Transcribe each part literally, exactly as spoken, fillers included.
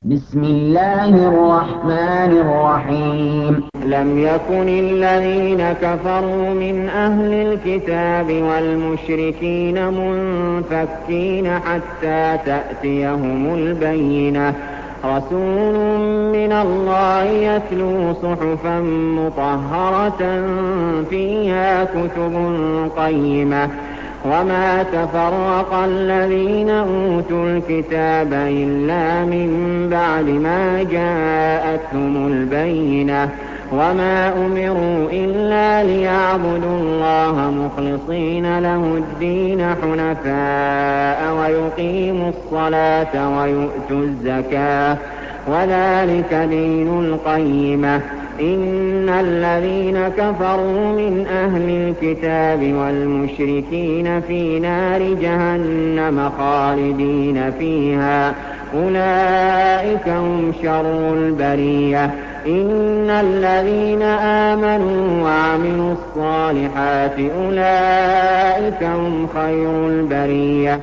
بسم الله الرحمن الرحيم لم يكن الذين كفروا من أهل الكتاب والمشركين منفكين حتى تأتيهم البينة رسول من الله يتلو صحفا مطهرة فيها كتب قيمة وما تفرق الذين أوتوا الكتاب إلا من بعد ما جاءتهم البينة وما أمروا إلا ليعبدوا الله مخلصين له الدين حنفاء ويقيموا الصلاة ويؤتوا الزكاة وذلك دين القيمة إن الذين كفروا من أهل الكتاب والمشركين في نار جهنم خالدين فيها أولئك هم شر البرية إن الذين آمنوا وعملوا الصالحات أولئك هم خير البرية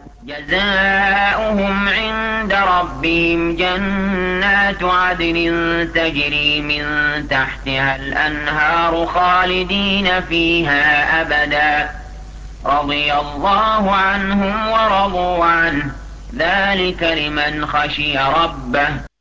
جزاؤهم عند ربهم جنات عدن تجري من تحتها الأنهار خالدين فيها أبدا رضي الله عنهم ورضوا عنه ذلك لمن خشي ربه